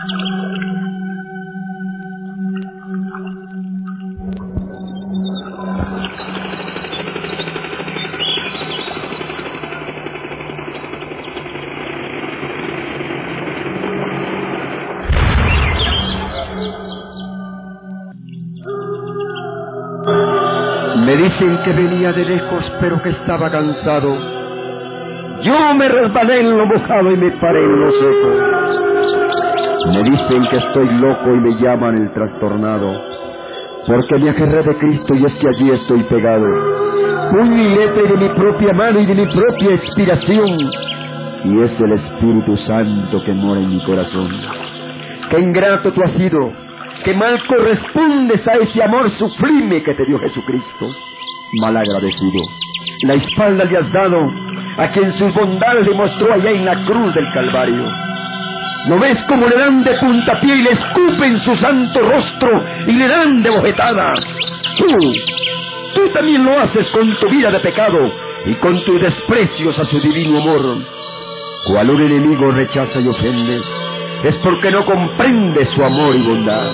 Me dicen que venía de lejos, pero que estaba cansado. Yo me resbalé en lo mojado y me paré en lo seco. Me dicen que estoy loco y me llaman el trastornado, porque me aferré de Cristo y es que allí estoy pegado. Puño y letra de mi propia mano y de mi propia inspiración, y es el Espíritu Santo que mora en mi corazón. ¡Qué ingrato tú has sido! ¡Qué mal correspondes a ese amor sublime que te dio Jesucristo! Mal agradecido. La espalda le has dado a quien sus bondades demostró allá en la cruz del Calvario. ¿No ves cómo le dan de puntapié y le escupen su santo rostro y le dan de bofetada? Tú también lo haces con tu vida de pecado y con tus desprecios a su divino amor. Cual un enemigo rechaza y ofende, es porque no comprende su amor y bondad.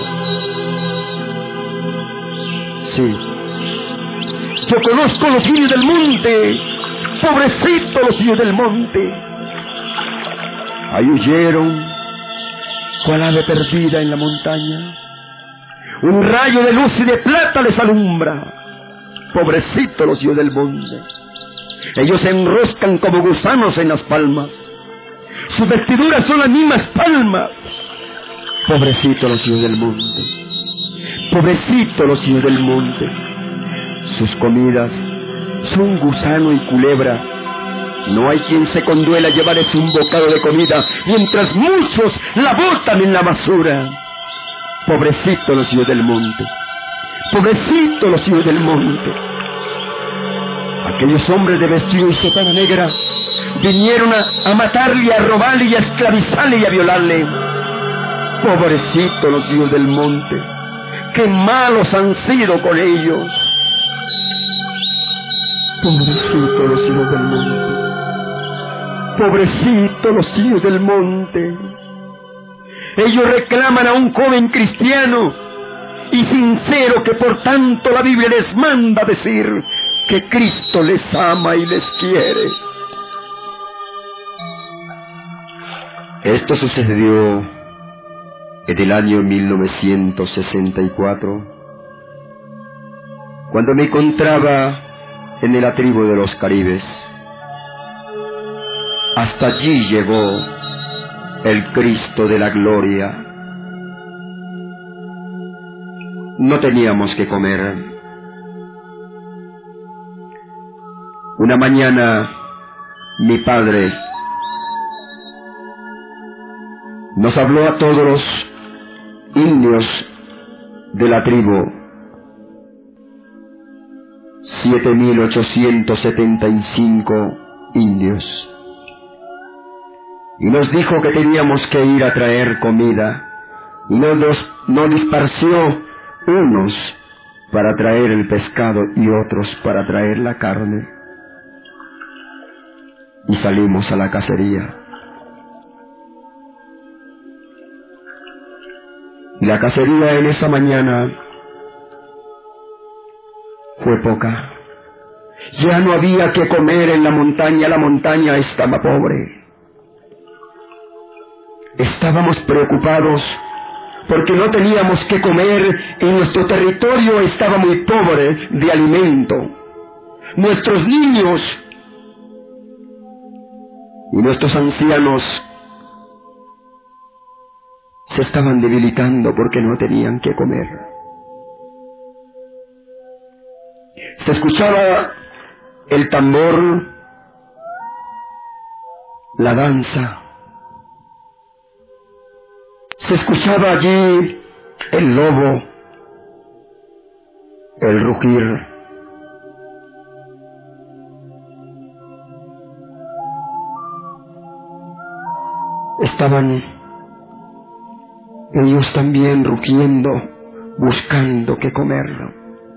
Sí, yo conozco los hijos del monte, pobrecitos los hijos del monte. Ahí huyeron, cual ave perdida en la montaña. Un rayo de luz y de plata les alumbra. Pobrecitos los hijos del monte. Ellos se enroscan como gusanos en las palmas. Sus vestiduras son las mismas palmas. Pobrecitos los hijos del monte. Pobrecitos los hijos del monte. Sus comidas son gusano y culebra. No hay quien se conduela a llevarles un bocado de comida, mientras muchos la botan en la basura. Pobrecitos los hijos del monte. Pobrecitos los hijos del monte. Aquellos hombres de vestido y sotana negra vinieron a matarle, a robarle y a esclavizarle y a violarle. Pobrecitos los hijos del monte. ¡Qué malos han sido con ellos! Pobrecitos los hijos del monte. Pobrecitos los hijos del monte. Ellos reclaman a un joven cristiano y sincero que por tanto la Biblia les manda decir que Cristo les ama y les quiere. Esto sucedió en el año 1964, cuando me encontraba en el atribo de los Caribes. Hasta allí llegó el Cristo de la gloria. No teníamos que comer. Una mañana mi padre nos habló a todos los indios de la tribu, 7,875 indios, y nos dijo que teníamos que ir a traer comida, y nos disparció unos para traer el pescado y otros para traer la carne, y salimos a la cacería. Y la cacería en esa mañana fue poca. Ya no había que comer en la montaña estaba pobre. Estábamos preocupados porque no teníamos que comer y nuestro territorio estaba muy pobre de alimento. Nuestros niños y nuestros ancianos se estaban debilitando porque no tenían que comer. Se escuchaba el tambor, la danza. Se escuchaba allí el lobo, el rugir. Estaban ellos también rugiendo, buscando qué comerlo.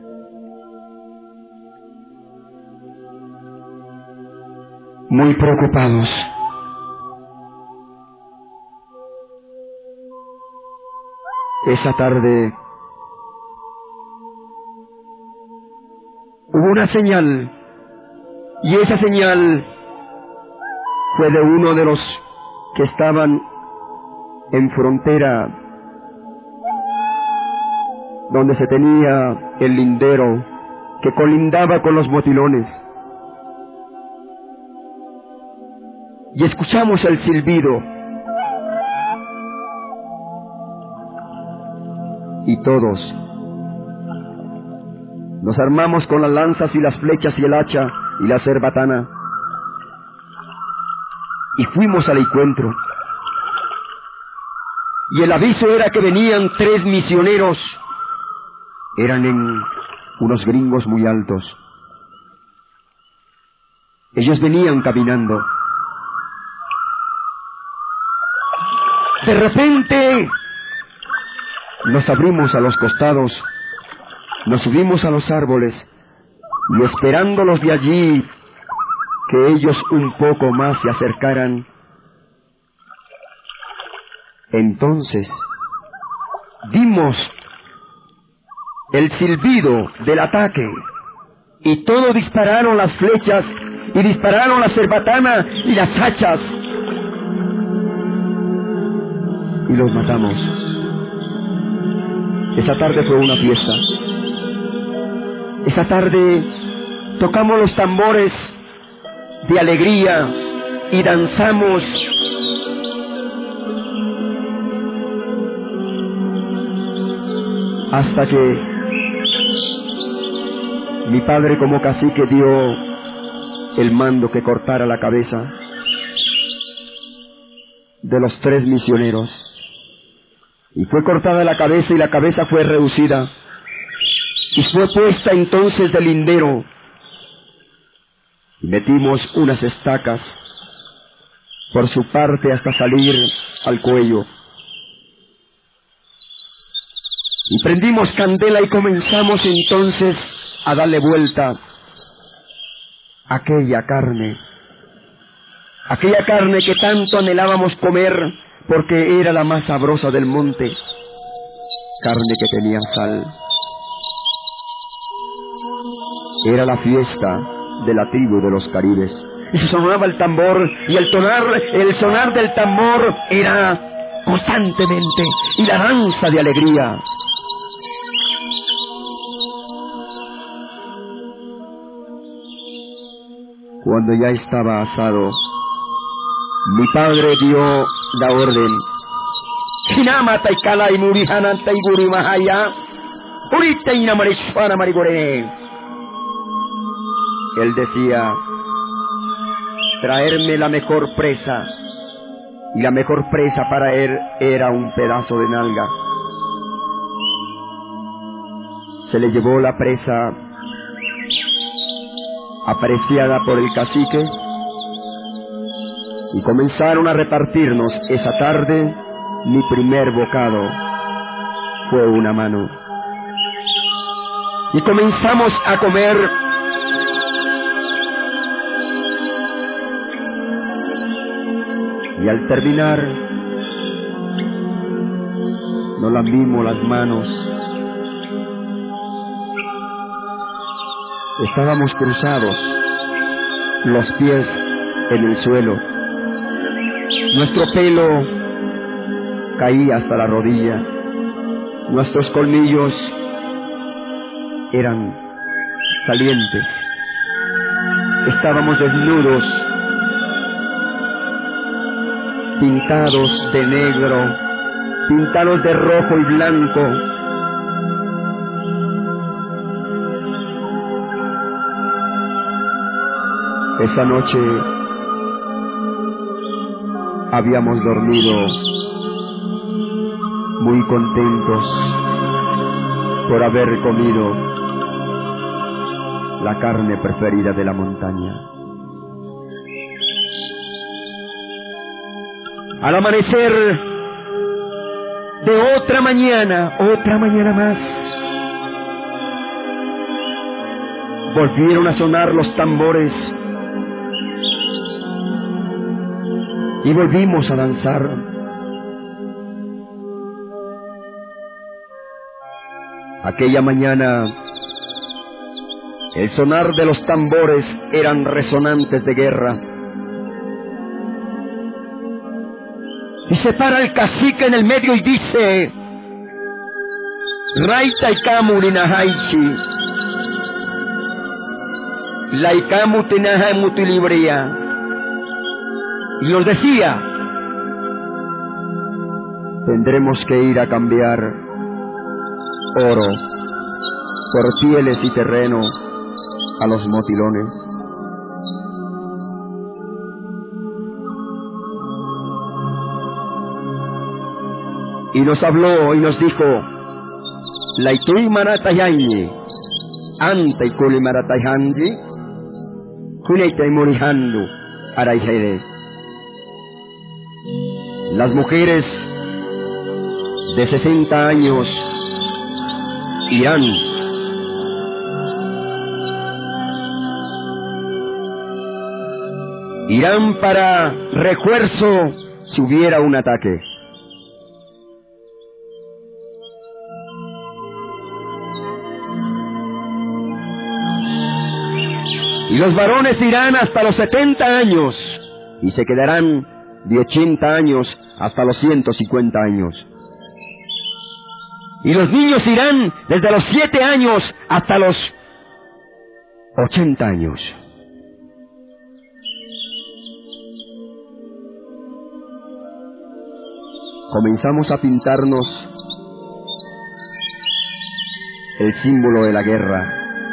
Muy preocupados. Esa tarde hubo una señal, y esa señal fue de uno de los que estaban en frontera, donde se tenía el lindero que colindaba con los motilones. Y escuchamos el silbido, y todos nos armamos con las lanzas y las flechas y el hacha y la cerbatana, y fuimos al encuentro. Y el aviso era que venían 3 misioneros. Eran unos gringos muy altos. Ellos venían caminando. De repente nos abrimos a los costados, nos subimos a los árboles, y esperándolos de allí, que ellos un poco más se acercaran, entonces dimos el silbido del ataque, y todos dispararon las flechas, y dispararon la cerbatana y las hachas, y los matamos. Esa tarde fue una fiesta. Esa tarde tocamos los tambores de alegría y danzamos. Hasta que mi padre como cacique dio el mando que cortara la cabeza de los 3 misioneros. Y fue cortada la cabeza, y la cabeza fue reducida, y fue puesta entonces del lindero, y metimos unas estacas por su parte hasta salir al cuello, y prendimos candela, y comenzamos entonces a darle vuelta a aquella carne que tanto anhelábamos comer, porque era la más sabrosa del monte, carne que tenía sal. Era la fiesta de la tribu de los Caribes, y se sonaba el tambor, y el sonar del tambor era constantemente, y la danza de alegría. Cuando ya estaba asado, mi padre dio la orden. Hinama taikala imurihana taiguri mahaya, urita inamarishwana marigore. Él decía, traerme la mejor presa, y la mejor presa para él era un pedazo de nalga. Se le llevó la presa apreciada por el cacique, y comenzaron a repartirnos. Esa tarde mi primer bocado fue una mano, y comenzamos a comer. Y al terminar nos lambimos las manos. Estábamos cruzados, los pies en el suelo. Nuestro pelo caía hasta la rodilla. Nuestros colmillos eran salientes. Estábamos desnudos, pintados de negro, pintados de rojo y blanco. Esa noche habíamos dormido muy contentos por haber comido la carne preferida de la montaña. Al amanecer de otra mañana más, volvieron a sonar los tambores y volvimos a danzar. Aquella mañana, el sonar de los tambores eran resonantes de guerra. Y se para el cacique en el medio y dice: Raita ikamu linahaichi, la ikamu tinahamu tilibria. Y nos decía: tendremos que ir a cambiar oro por pieles y terreno a los motilones. Y nos habló y nos dijo: Laitui maratayañi, anta ikuli maratayanji, kuneitai morihandu araijere. Las mujeres de 60 años irán para refuerzo si hubiera un ataque. Y los varones irán hasta los 70 años y se quedarán de 80 años hasta los 150 años. Y los niños irán desde los 7 años hasta los 80 años. Comenzamos a pintarnos el símbolo de la guerra.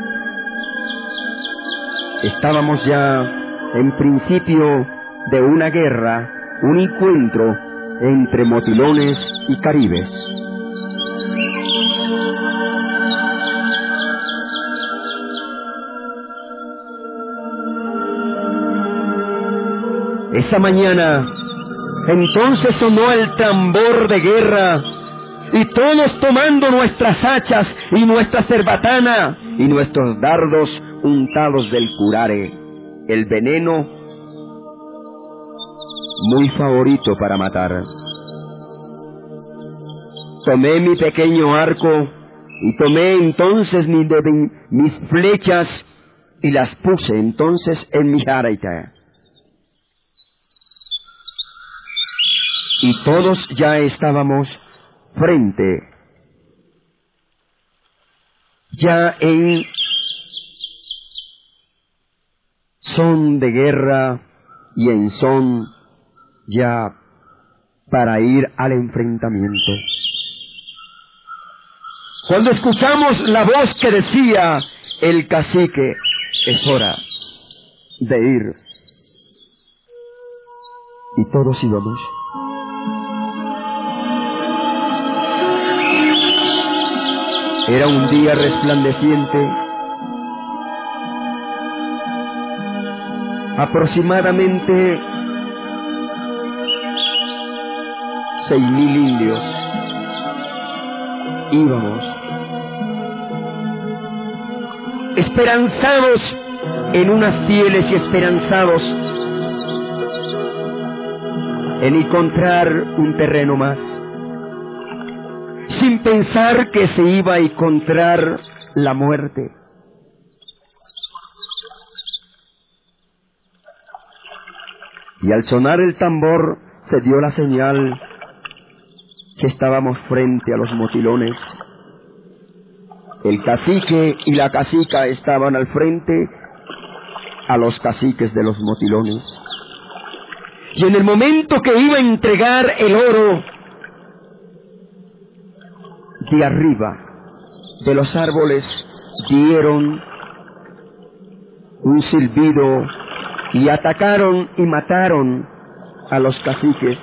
Estábamos ya en principio de una guerra, un encuentro entre motilones y caribes. Esa mañana, entonces sonó el tambor de guerra, y todos tomando nuestras hachas y nuestra cerbatana y nuestros dardos untados del curare, el veneno muy favorito para matar. Tomé mi pequeño arco y tomé entonces mis flechas y las puse entonces en mi jaraita. Y todos ya estábamos frente, ya en son de guerra y en son ya para ir al enfrentamiento. Cuando escuchamos la voz que decía el cacique: es hora de ir. Y todos íbamos. Era un día resplandeciente, aproximadamente 6,000 indios. Íbamos esperanzados en unas pieles y esperanzados en encontrar un terreno más, sin pensar que se iba a encontrar la muerte. Y al sonar el tambor se dio la señal que estábamos frente a los motilones. El cacique y la cacica estaban al frente a los caciques de los motilones. Y en el momento que iba a entregar el oro, de arriba de los árboles dieron un silbido y atacaron y mataron a los caciques.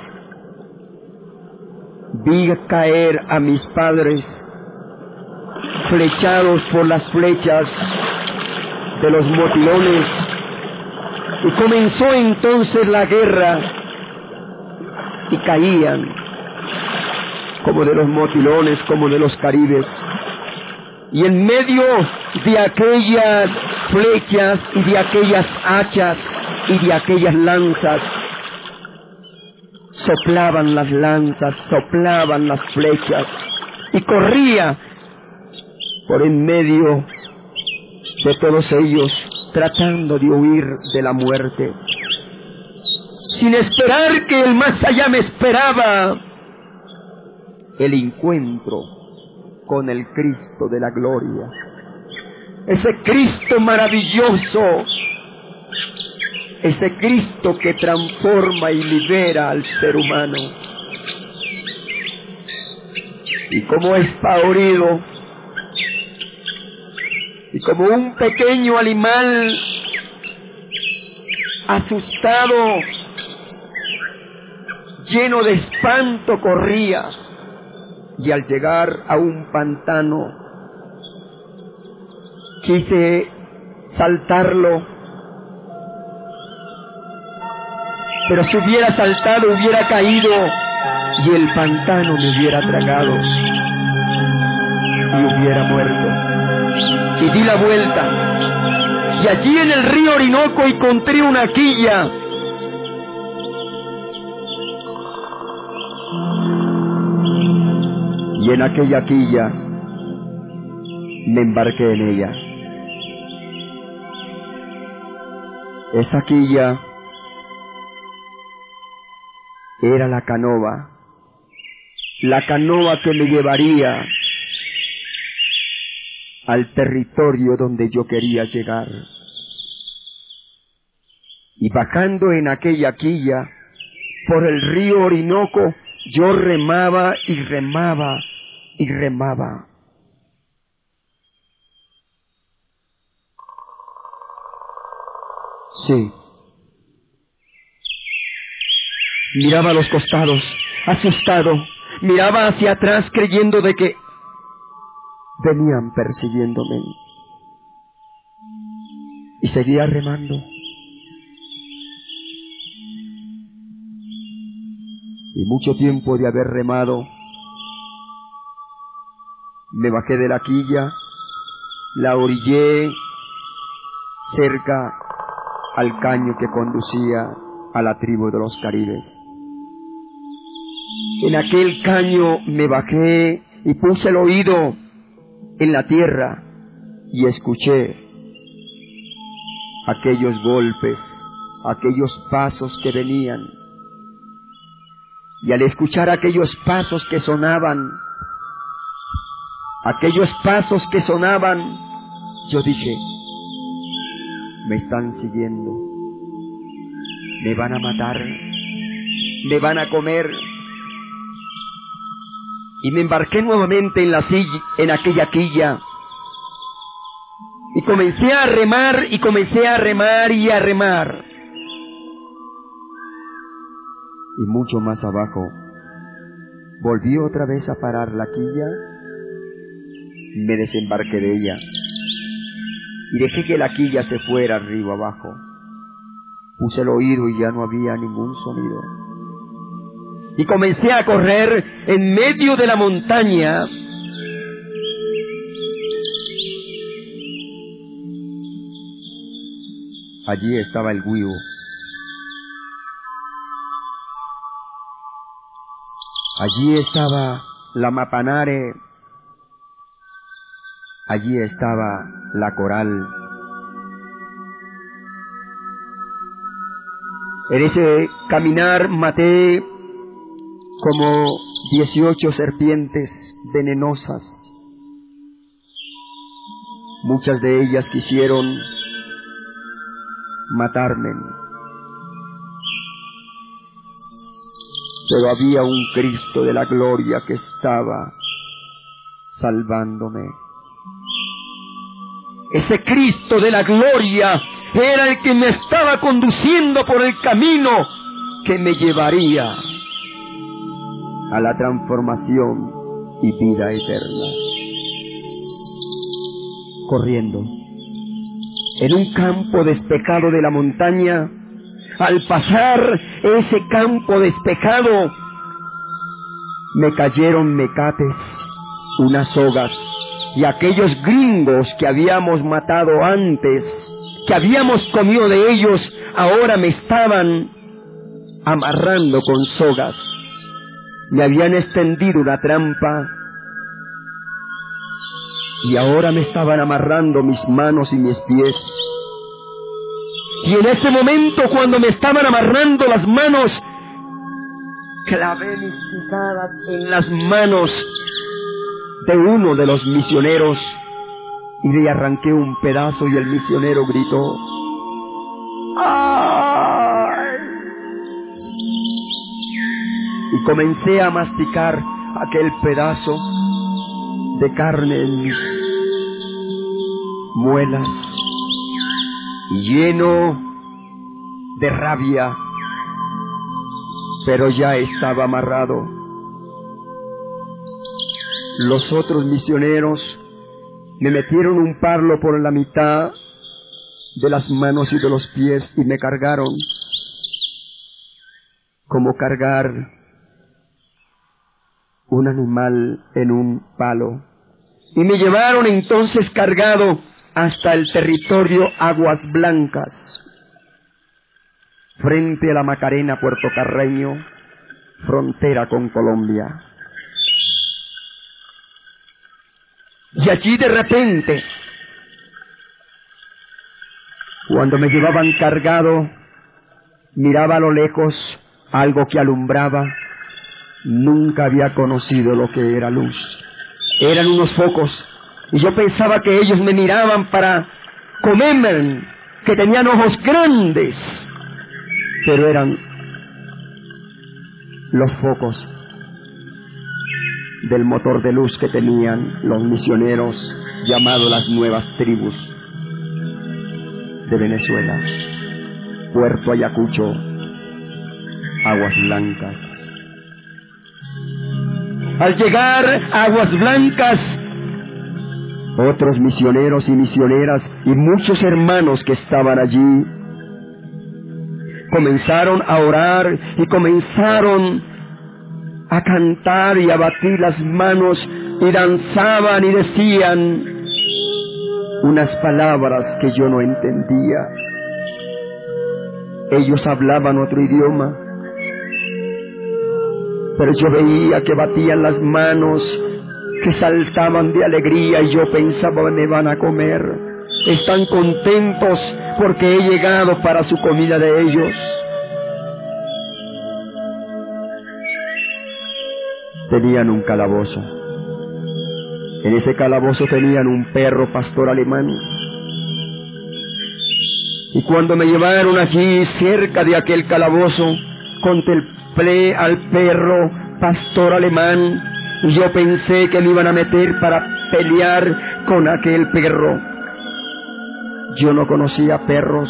Vi caer a mis padres flechados por las flechas de los motilones, y comenzó entonces la guerra, y caían como de los motilones, como de los caribes, y en medio de aquellas flechas y de aquellas hachas y de aquellas lanzas, soplaban las lanzas, soplaban las flechas, y corría por en medio de todos ellos, tratando de huir de la muerte, sin esperar que el más allá me esperaba el encuentro con el Cristo de la gloria, ese Cristo maravilloso, ese Cristo que transforma y libera al ser humano. Y como espavorido, y como un pequeño animal asustado, lleno de espanto, corría, y al llegar a un pantano quise saltarlo, pero si hubiera saltado hubiera caído y el pantano me hubiera tragado y hubiera muerto. Y di la vuelta, y allí en el río Orinoco encontré una quilla. Y en aquella quilla me embarqué en ella. Esa quilla era la canoa que me llevaría al territorio donde yo quería llegar. Y bajando en aquella quilla por el río Orinoco, yo remaba y remaba y remaba. Sí. Miraba a los costados, asustado. Miraba hacia atrás creyendo de que venían persiguiéndome. Y seguía remando. Y mucho tiempo de haber remado, me bajé de la quilla, la orillé cerca al caño que conducía a la tribu de los Caribes. En aquel caño me bajé y puse el oído en la tierra y escuché aquellos golpes, aquellos pasos que venían. Y al escuchar aquellos pasos que sonaban, yo dije, me están siguiendo, me van a matar, me van a comer. Y me embarqué nuevamente en aquella quilla, y comencé a remar, y comencé a remar y a remar. Y mucho más abajo, volví otra vez a parar la quilla, me desembarqué de ella, y dejé que la quilla se fuera arriba abajo. Puse el oído y ya no había ningún sonido. Y comencé a correr en medio de la montaña. Allí estaba el Huivo. Allí estaba la Mapanare. Allí estaba la Coral. En ese caminar maté como 18 serpientes venenosas. Muchas de ellas quisieron matarme, pero había un Cristo de la gloria que estaba salvándome. Ese Cristo de la gloria era el que me estaba conduciendo por el camino que me llevaría a la transformación y vida eterna. Corriendo en un campo despejado de la montaña, al pasar ese campo despejado, me cayeron mecates, unas sogas, y aquellos gringos que habíamos matado antes, que habíamos comido de ellos, ahora me estaban amarrando con sogas. Me habían extendido una trampa y ahora me estaban amarrando mis manos y mis pies. Y en ese momento, cuando me estaban amarrando las manos, clavé mis pisadas en las manos de uno de los misioneros y le arranqué un pedazo, y el misionero gritó: ¡ay! Y comencé a masticar aquel pedazo de carne en mis muelas, lleno de rabia, pero ya estaba amarrado. Los otros misioneros me metieron un palo por la mitad de las manos y de los pies y me cargaron como cargar un animal en un palo. Y me llevaron entonces cargado hasta el territorio Aguas Blancas, frente a la Macarena, Puerto Carreño, frontera con Colombia. Y allí de repente, cuando me llevaban cargado, miraba a lo lejos algo que alumbraba. Nunca había conocido lo que era luz. Eran unos focos, y yo pensaba que ellos me miraban para comerme, que tenían ojos grandes, pero eran los focos del motor de luz que tenían los misioneros llamados las Nuevas Tribus de Venezuela, Puerto Ayacucho, Aguas Blancas. Al llegar a Aguas Blancas, otros misioneros y misioneras y muchos hermanos que estaban allí comenzaron a orar y comenzaron a cantar y a batir las manos y danzaban y decían unas palabras que yo no entendía. Ellos hablaban otro idioma, pero yo veía que batían las manos, que saltaban de alegría, y yo pensaba: me van a comer. Están contentos porque he llegado para su comida de ellos. Tenían un calabozo. En ese calabozo tenían un perro pastor alemán. Y cuando me llevaron allí cerca de aquel calabozo, contemplé al perro pastor alemán, y yo pensé que me iban a meter para pelear con aquel perro. Yo no conocía perros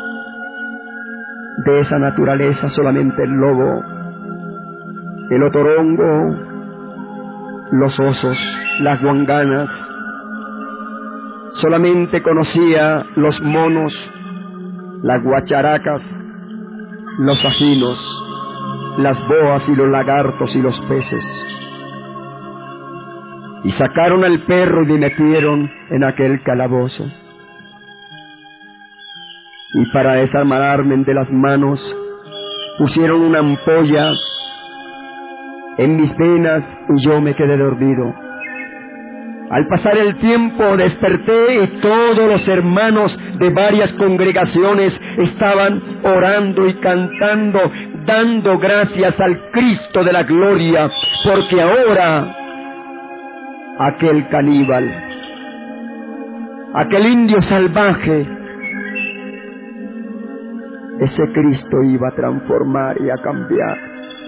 de esa naturaleza, solamente el lobo, el otorongo, los osos, las guanganas. Solamente conocía los monos, las guacharacas, los ajinos, las boas y los lagartos y los peces. Y sacaron al perro y me metieron en aquel calabozo. Y para desamarrarme de las manos, pusieron una ampolla en mis venas y yo me quedé dormido. Al pasar el tiempo desperté y todos los hermanos de varias congregaciones estaban orando y cantando, dando gracias al Cristo de la gloria, porque ahora aquel caníbal, aquel indio salvaje, ese Cristo iba a transformar y a cambiar.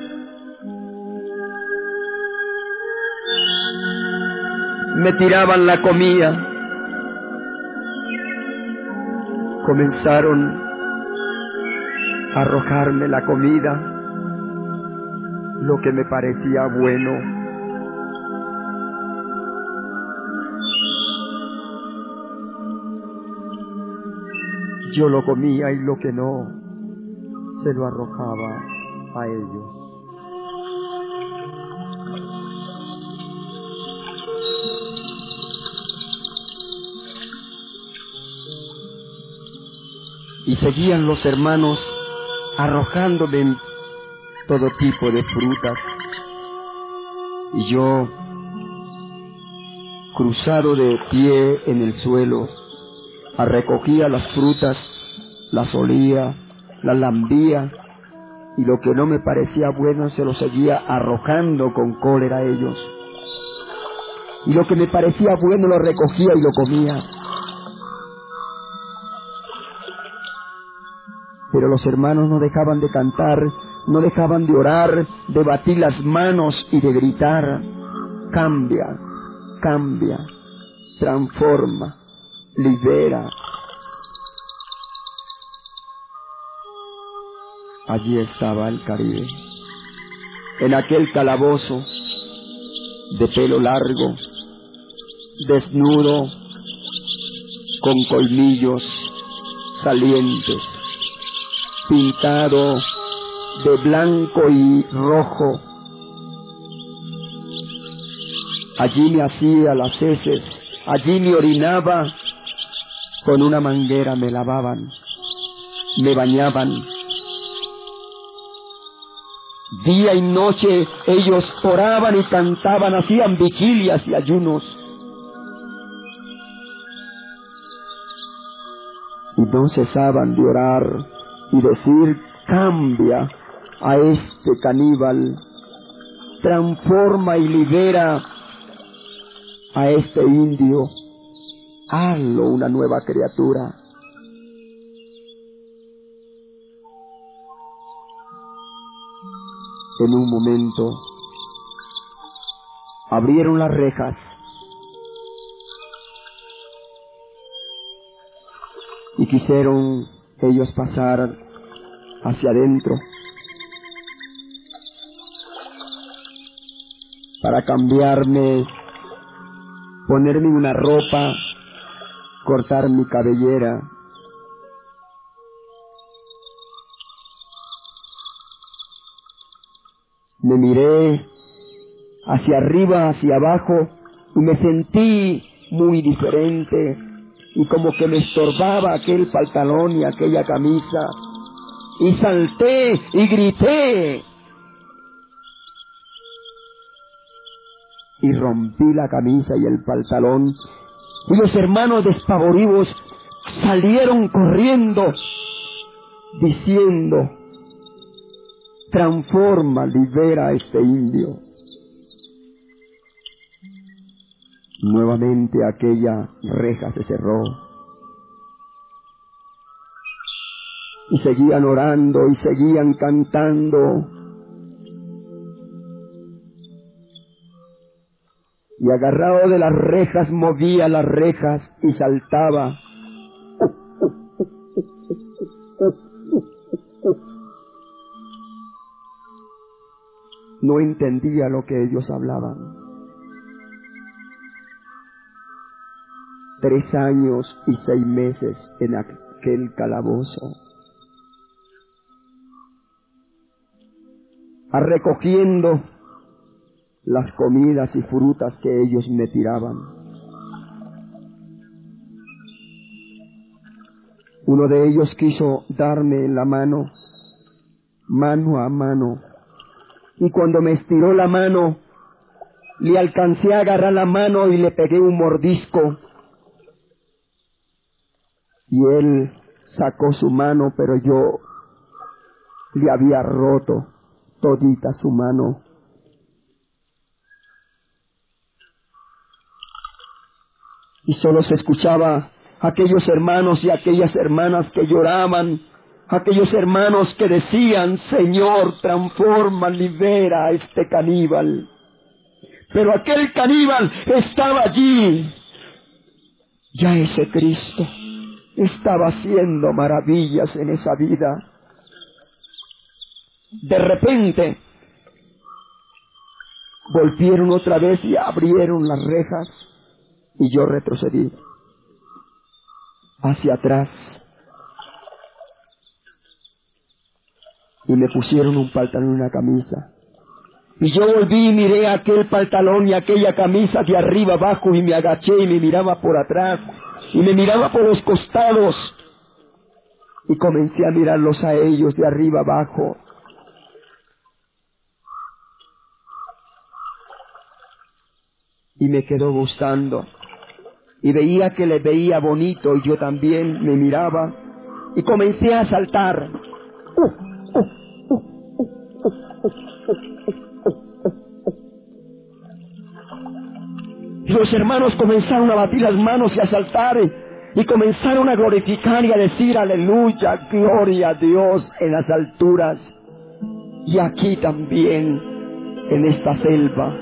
Me tiraban la comida. Comenzaron a arrojarme la comida, lo que me parecía bueno. Yo lo comía y lo que no, se lo arrojaba a ellos. Y seguían los hermanos arrojándome todo tipo de frutas. Y yo cruzado de pie en el suelo, recogía las frutas, las olía, las lambía, y lo que no me parecía bueno se lo seguía arrojando con cólera a ellos. Y lo que me parecía bueno lo recogía y lo comía. Pero los hermanos no dejaban de cantar, no dejaban de orar, de batir las manos y de gritar: cambia, cambia, transforma, libera. Allí estaba el Caribe, en aquel calabozo, de pelo largo, desnudo, con colmillos salientes, pintado de blanco y rojo. Allí me hacía las heces, allí me orinaba, con una manguera me lavaban, me bañaban. Día y noche ellos oraban y cantaban, hacían vigilias y ayunos. Y no cesaban de orar y decir: cambia a este caníbal, transforma y libera a este indio, hazlo una nueva criatura. En un momento abrieron las rejas y quisieron ellos pasar hacia adentro para cambiarme, ponerme una ropa, cortar mi cabellera. Me miré hacia arriba, hacia abajo, y me sentí muy diferente, y como que me estorbaba aquel pantalón y aquella camisa, y salté y grité, y rompí la camisa y el pantalón, y los hermanos despavoridos salieron corriendo, diciendo: transforma, libera a este indio. Nuevamente aquella reja se cerró. Y seguían orando y seguían cantando. Y agarrado de las rejas, movía las rejas y saltaba. No entendía lo que ellos hablaban. 3 años y 6 meses en aquel calabozo, recogiendo las comidas y frutas que ellos me tiraban. Uno de ellos quiso darme la mano, mano a mano, y cuando me estiró la mano, le alcancé a agarrar la mano y le pegué un mordisco. Y él sacó su mano, pero yo le había roto todita su mano. Y solo se escuchaba aquellos hermanos y aquellas hermanas que lloraban, aquellos hermanos que decían: Señor, transforma, libera a este caníbal. Pero aquel caníbal estaba allí. Ya ese Cristo estaba haciendo maravillas en esa vida. De repente volvieron otra vez y abrieron las rejas, y yo retrocedí hacia atrás y me pusieron un pantalón y una camisa. Y yo volví y miré aquel pantalón y aquella camisa de arriba abajo, y me agaché y me miraba por atrás y me miraba por los costados, y comencé a mirarlos a ellos de arriba abajo. y me quedó gustando. Y veía que le veía bonito y yo también me miraba y comencé a saltar. Y los hermanos comenzaron a batir las manos y a saltar y comenzaron a glorificar y a decir aleluya, gloria a Dios en las alturas. Y aquí también, en esta selva,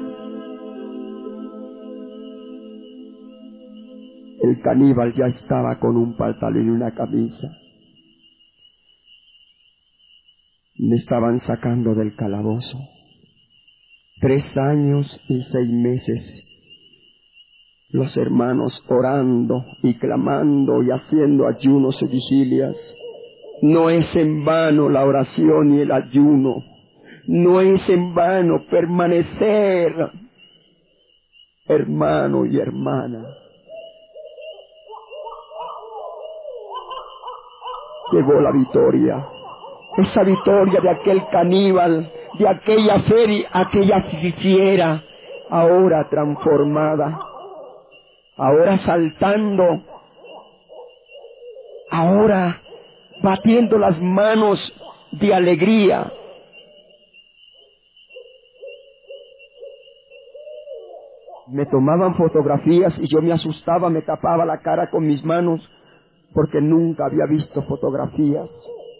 el caníbal ya estaba con un pantalón y una camisa. Me estaban sacando del calabozo. 3 años y 6 meses. Los hermanos orando y clamando y haciendo ayunos y vigilias. No es en vano la oración y el ayuno. No es en vano permanecer, hermano y hermana. Llegó la victoria. Esa victoria de aquel caníbal, de aquella fiera, ahora transformada, ahora saltando, ahora batiendo las manos de alegría. Me tomaban fotografías y yo me asustaba, me tapaba la cara con mis manos porque nunca había visto fotografías.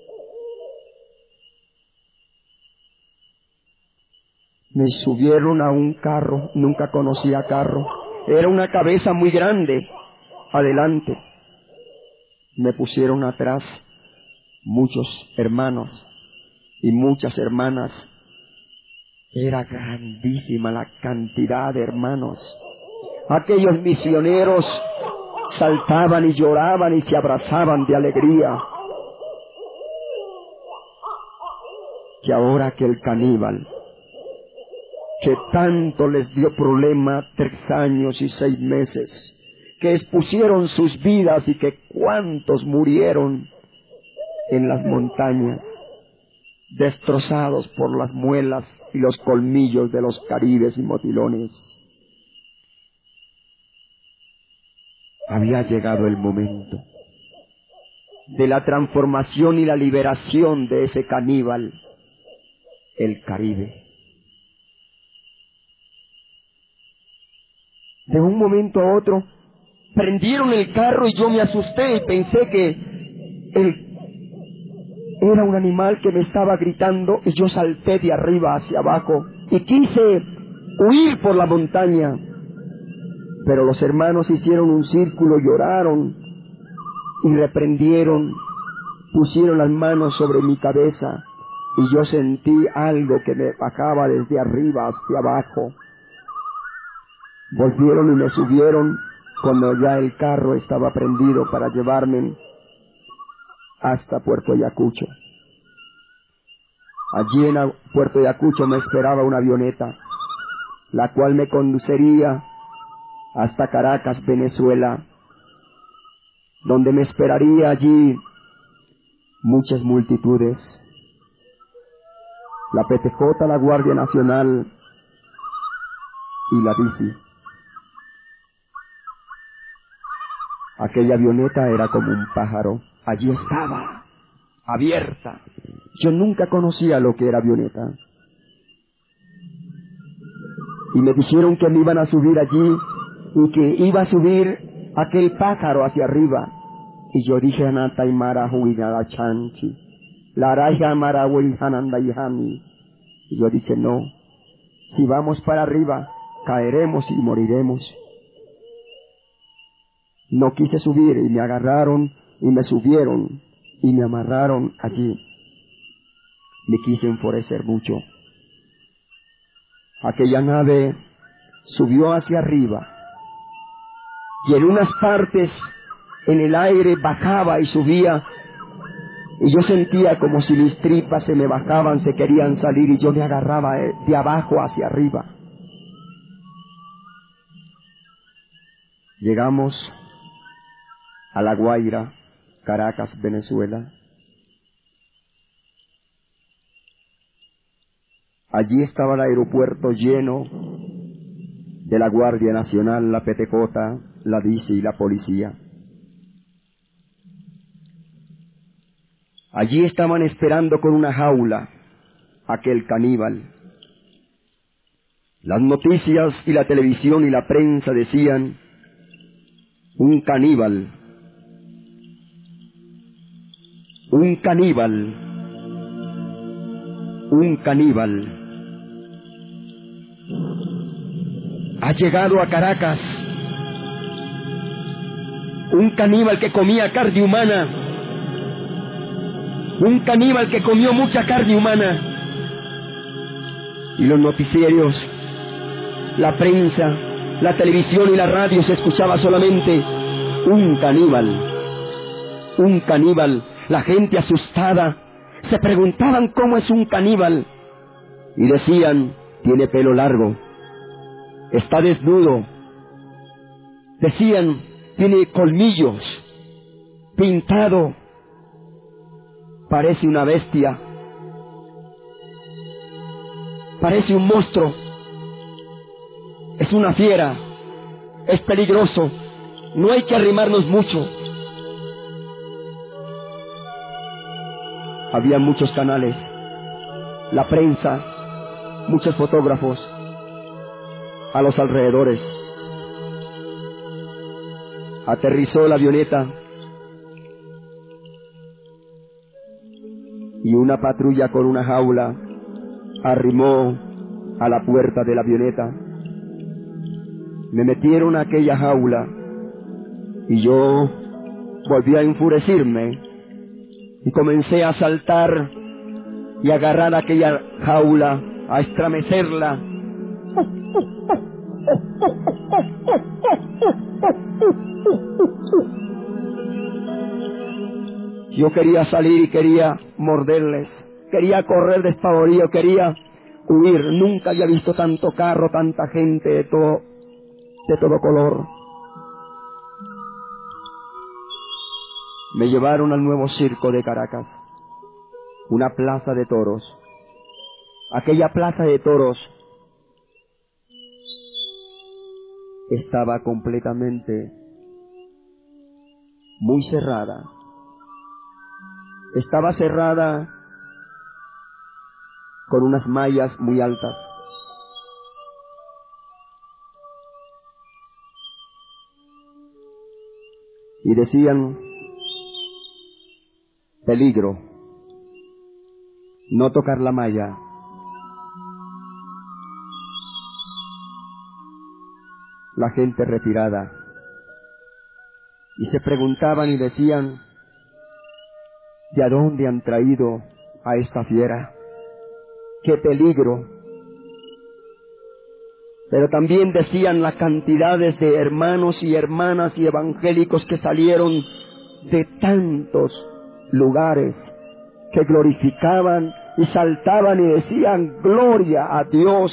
Me subieron a un carro, nunca conocía carro. Era una cabeza muy grande, adelante. Me pusieron atrás muchos hermanos y muchas hermanas. Era grandísima la cantidad de hermanos. Aquellos misioneros saltaban y lloraban y se abrazaban de alegría. Que ahora aquel caníbal, que tanto les dio problema 3 años y 6 meses, que expusieron sus vidas y que cuántos murieron en las montañas, destrozados por las muelas y los colmillos de los caribes y motilones. Había llegado el momento de la transformación y la liberación de ese caníbal, el Caribe. De un momento a otro, prendieron el carro y yo me asusté y pensé que era un animal que me estaba gritando y yo salté de arriba hacia abajo y quise huir por la montaña. Pero los hermanos hicieron un círculo, lloraron y reprendieron, pusieron las manos sobre mi cabeza y yo sentí algo que me bajaba desde arriba hacia abajo. Volvieron y me subieron cuando ya el carro estaba prendido para llevarme hasta Puerto Ayacucho. Allí en Puerto Ayacucho me esperaba una avioneta, la cual me conduciría hasta Caracas, Venezuela, donde me esperaría allí muchas multitudes. La PTJ, la Guardia Nacional y la bici. Aquella avioneta era como un pájaro. Allí estaba, abierta. Yo nunca conocía lo que era avioneta. Y me dijeron que me iban a subir allí y que iba a subir aquel pájaro hacia arriba. Y yo dije, Anataimara Huinara Chanchi, Laraja Marawi Hanandayhami. Y yo dije, no, si vamos para arriba, caeremos y moriremos. No quise subir y me agarraron y me subieron y me amarraron allí. Me quise enfurecer mucho. Aquella nave subió hacia arriba y en unas partes en el aire bajaba y subía y yo sentía como si mis tripas se me bajaban, se querían salir y yo me agarraba de abajo hacia arriba. Llegamos a La Guaira, Caracas, Venezuela. Allí estaba el aeropuerto lleno de la Guardia Nacional, la Petecota, la DICI y la policía. Allí estaban esperando con una jaula aquel caníbal. Las noticias y la televisión y la prensa decían: un caníbal, un caníbal, un caníbal ha llegado a Caracas, un caníbal que comía carne humana, un caníbal que comió mucha carne humana. Y los noticieros, la prensa, la televisión y la radio se escuchaba solamente un caníbal, un caníbal. La gente asustada se preguntaban cómo es un caníbal y decían: tiene pelo largo, está desnudo. Decían: tiene colmillos, pintado, parece una bestia, parece un monstruo, es una fiera, es peligroso, no hay que arrimarnos mucho. Había muchos canales, la prensa, muchos fotógrafos a los alrededores. Aterrizó la avioneta y una patrulla con una jaula arrimó a la puerta de la avioneta. Me metieron a aquella jaula y yo volví a enfurecerme y comencé a saltar y a agarrar aquella jaula, a estremecerla. Yo quería salir y quería morderles, quería correr despavorido, quería huir. Nunca había visto tanto carro, tanta gente de todo color. Me llevaron al nuevo circo de Caracas, una plaza de toros. Aquella plaza de toros estaba completamente muy cerrada. Estaba cerrada con unas mallas muy altas. Y decían: peligro, no tocar la malla. La gente retirada. Y se preguntaban y decían: ¿de a dónde han traído a esta fiera? ¡Qué peligro! Pero también decían las cantidades de hermanos y hermanas y evangélicos que salieron de tantos lugares, que glorificaban y saltaban y decían: gloria a Dios,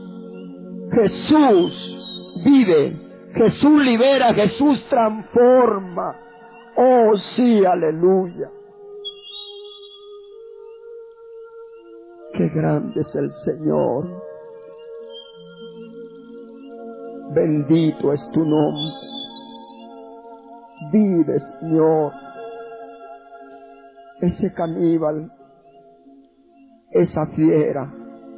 Jesús vive, Jesús libera, Jesús transforma. Oh sí, aleluya. Qué grande es el Señor. Bendito es tu nombre. Vive, Señor. Ese caníbal, esa fiera,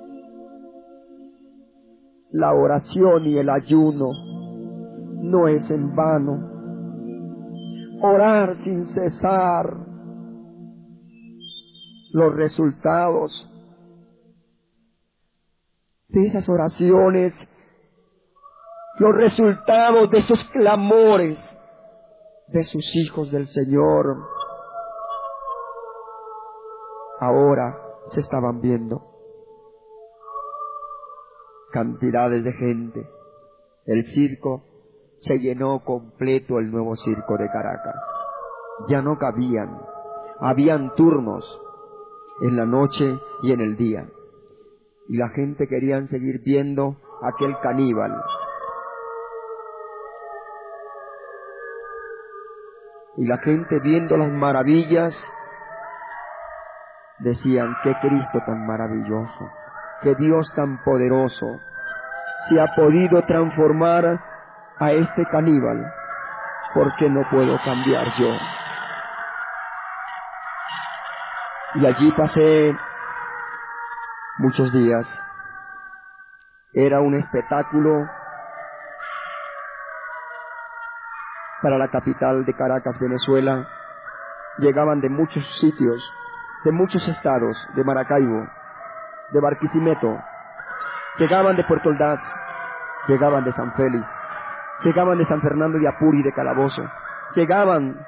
la oración y el ayuno no es en vano. Orar sin cesar, los resultados de esas oraciones, los resultados de esos clamores de sus hijos del Señor, ahora se estaban viendo. Cantidades de gente. El circo se llenó completo, el nuevo circo de Caracas. Ya no cabían. Habían turnos en la noche y en el día. Y la gente quería seguir viendo aquel caníbal. Y la gente, viendo las maravillas, decían: qué Cristo tan maravilloso, qué Dios tan poderoso. si ha podido transformar a este caníbal, ¿por qué no puedo cambiar yo? Y allí pasé muchos días. Era un espectáculo para la capital de Caracas, Venezuela. Llegaban de muchos sitios, de muchos estados, de Maracaibo, de Barquisimeto, llegaban de Puerto Ordaz, llegaban de San Félix, llegaban de San Fernando de Apure y de Calabozo, llegaban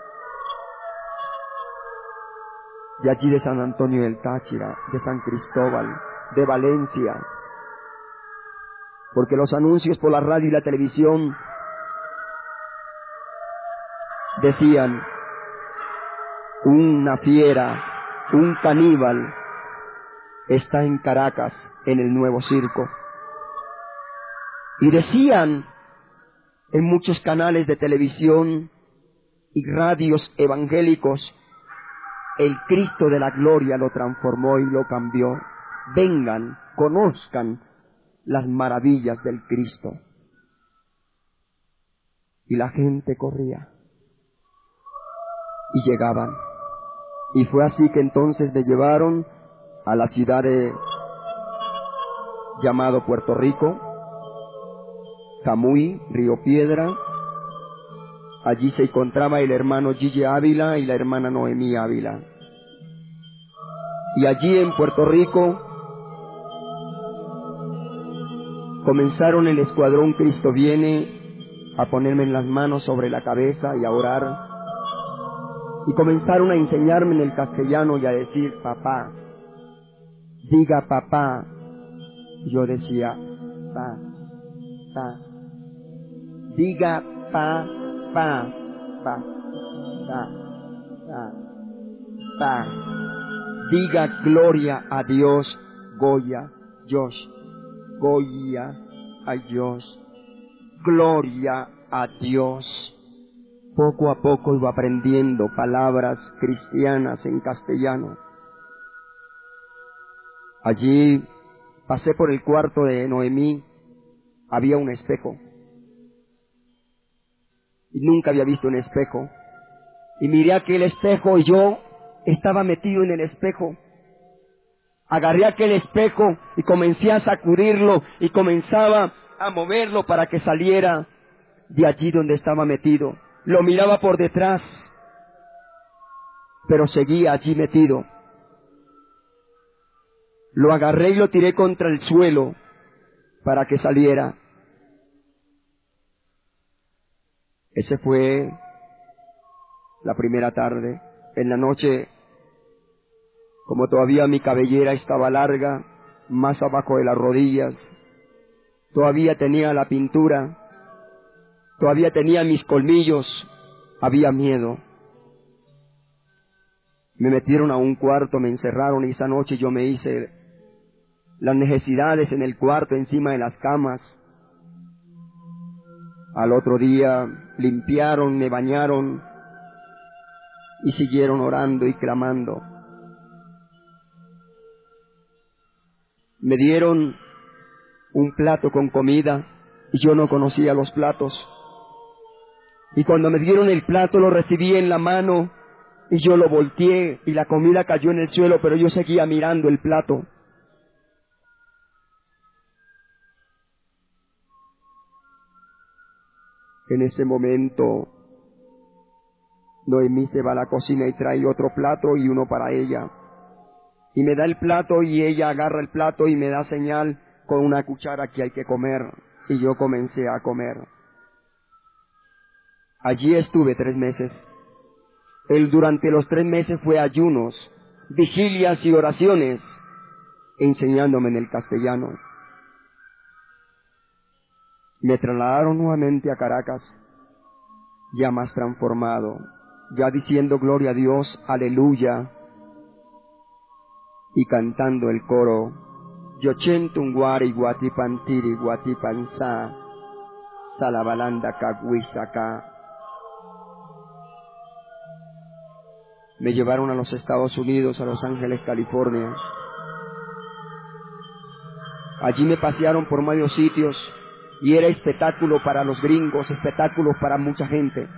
de allí de San Antonio del Táchira, de San Cristóbal, de Valencia, porque los anuncios por la radio y la televisión decían: una fiera, un caníbal está en Caracas, en el nuevo circo. Y decían en muchos canales de televisión y radios evangélicos: el Cristo de la gloria lo transformó y lo cambió. Vengan, conozcan las maravillas del Cristo. Y la gente corría y llegaban. Y fue así que entonces me llevaron a la ciudad llamado Puerto Rico, Camuy, Río Piedra. Allí se encontraba el hermano Gille Ávila y la hermana Noemí Ávila. Y allí en Puerto Rico comenzaron el escuadrón Cristo Viene a ponerme en las manos sobre la cabeza y a orar. Y comenzaron a enseñarme en el castellano y a decir: papá, diga papá. Yo decía: pa, pa, diga pa, pa, pa, pa, pa, pa, diga gloria a Dios, Goya, Dios, Goya a Dios, gloria a Dios. Poco a poco iba aprendiendo palabras cristianas en castellano. Allí pasé por el cuarto de Noemí, había un espejo. Y nunca había visto un espejo. Y miré aquel espejo y yo estaba metido en el espejo. Agarré aquel espejo y comencé a sacudirlo y comenzaba a moverlo para que saliera de allí donde estaba metido. Lo miraba por detrás, pero seguía allí metido. Lo agarré y lo tiré contra el suelo para que saliera. Ese fue la primera tarde. En la noche, como todavía mi cabellera estaba larga, más abajo de las rodillas, todavía tenía la pintura, todavía tenía mis colmillos, había miedo. Me metieron a un cuarto, me encerraron y esa noche yo me hice las necesidades en el cuarto, encima de las camas. Al otro día limpiaron, me bañaron y siguieron orando y clamando. Me dieron un plato con comida y yo no conocía los platos. Y cuando me dieron el plato lo recibí en la mano y yo lo volteé y la comida cayó en el suelo, pero yo seguía mirando el plato. En ese momento Noemí se va a la cocina y trae otro plato y uno para ella. Y me da el plato y ella agarra el plato y me da señal con una cuchara que hay que comer. Y yo comencé a comer. Allí estuve 3 meses. Durante los 3 meses fue ayunos, vigilias y oraciones, enseñándome en el castellano. Me trasladaron nuevamente a Caracas, ya más transformado, ya diciendo gloria a Dios, aleluya, y cantando el coro: Yochentunguari guatipantiri guatipansa, salabalanda caguisaca. Me llevaron a los Estados Unidos, a Los Ángeles, California. Allí me pasearon por varios sitios y era espectáculo para los gringos, espectáculo para mucha gente.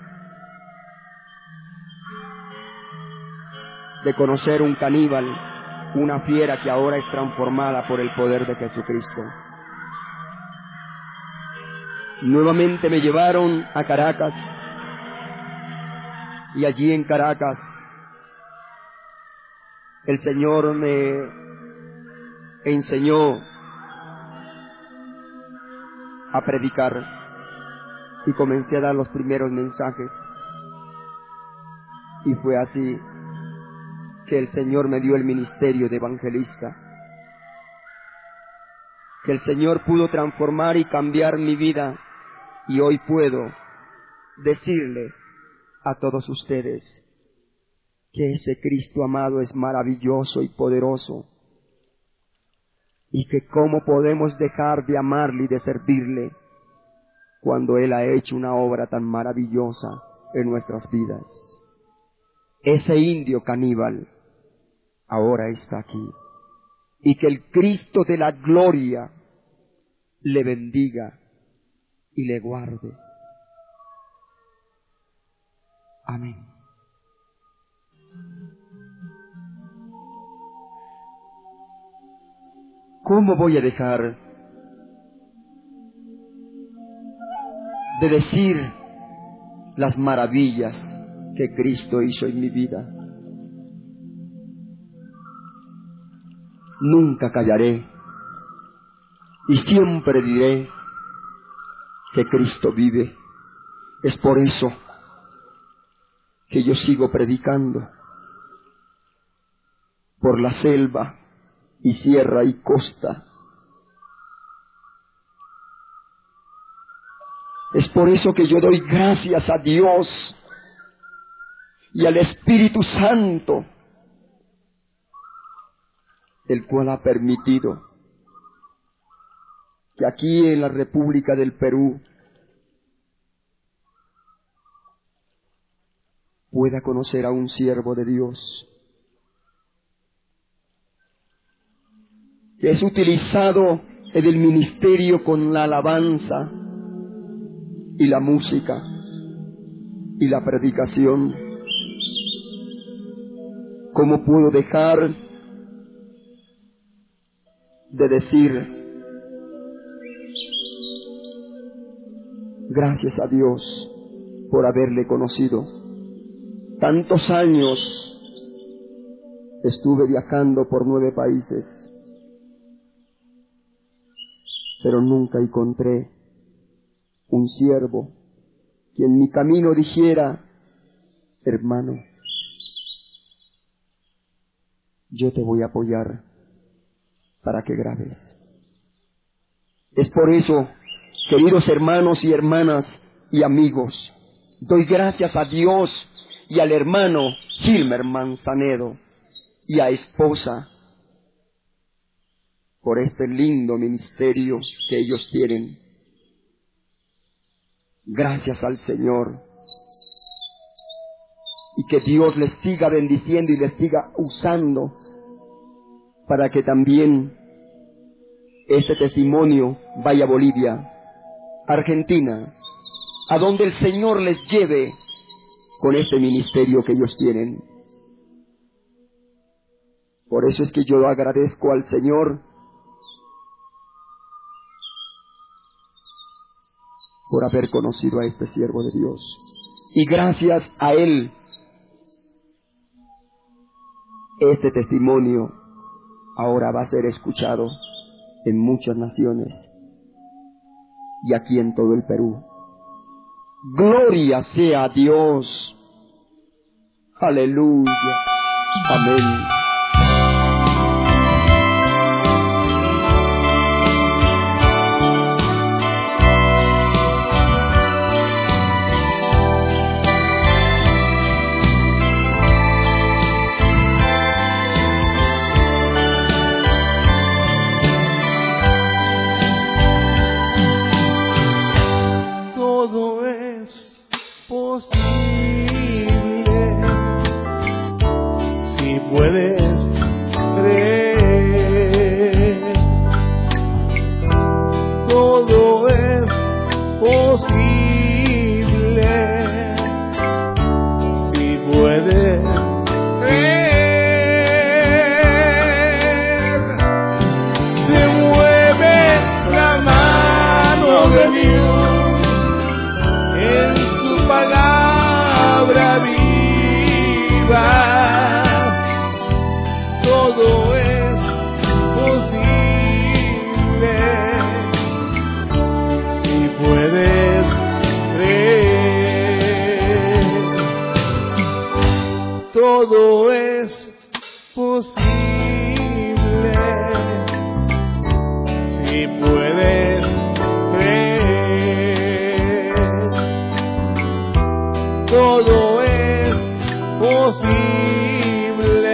De conocer un caníbal, una fiera que ahora es transformada por el poder de Jesucristo. Nuevamente me llevaron a Caracas y allí en Caracas el Señor me enseñó a predicar y comencé a dar los primeros mensajes. Y fue así que el Señor me dio el ministerio de evangelista, que el Señor pudo transformar y cambiar mi vida, y hoy puedo decirle a todos ustedes que ese Cristo amado es maravilloso y poderoso, y que cómo podemos dejar de amarle y de servirle cuando Él ha hecho una obra tan maravillosa en nuestras vidas. Ese indio caníbal ahora está aquí, y que el Cristo de la gloria le bendiga y le guarde. Amén. ¿Cómo voy a dejar de decir las maravillas que Cristo hizo en mi vida? Nunca callaré y siempre diré que Cristo vive. Es por eso que yo sigo predicando por la selva y sierra y costa. Es por eso que yo doy gracias a Dios y al Espíritu Santo, el cual ha permitido que aquí en la República del Perú pueda conocer a un siervo de Dios que es utilizado en el ministerio con la alabanza y la música y la predicación. ¿Cómo puedo dejar de decir gracias a Dios por haberle conocido? Tantos años estuve viajando por 9 países, pero nunca encontré un siervo que en mi camino dijera: hermano, yo te voy a apoyar para que grabes. Es por eso, queridos hermanos y hermanas y amigos, doy gracias a Dios y al hermano Gilmer Manzanedo y a esposa por este lindo ministerio que ellos tienen. Gracias al Señor, y que Dios les siga bendiciendo y les siga usando para que también este testimonio vaya a Bolivia, Argentina, a donde el Señor les lleve con este ministerio que ellos tienen. Por eso es que yo agradezco al Señor por haber conocido a este siervo de Dios. Y gracias a Él, este testimonio ahora va a ser escuchado en muchas naciones y aquí en todo el Perú. Gloria sea a Dios. Aleluya. Amén. Puede de Dios, en su palabra viva, todo es posible, si puedes creer, todo es posible, si puedes creer, todo es posible,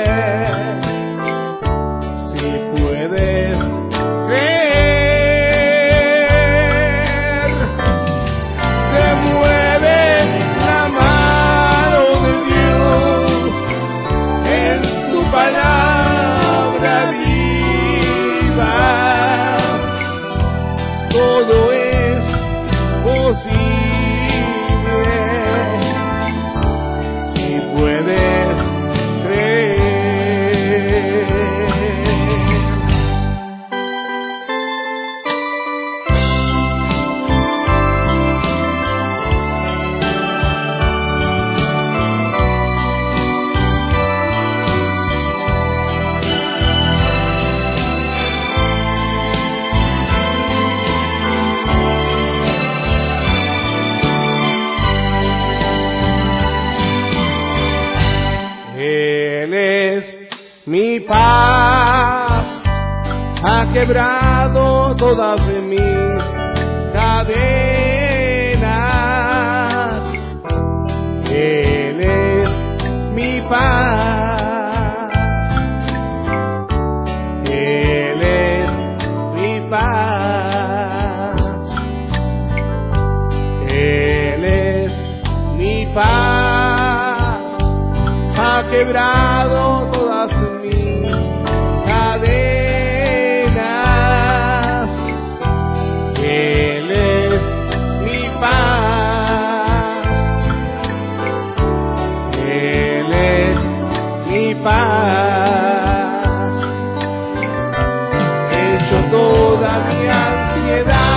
si puedes creer. Se mueve la mano de Dios, en su palabra viva, todo es posible, si puedes creer. Él es mi paz, ha quebrado todas mis cadenas. Él es mi paz, Él es mi paz, Él es mi paz, ha quebrado todas mis cadenas. Él es mi paz, Él es mi paz, hecho toda mi ansiedad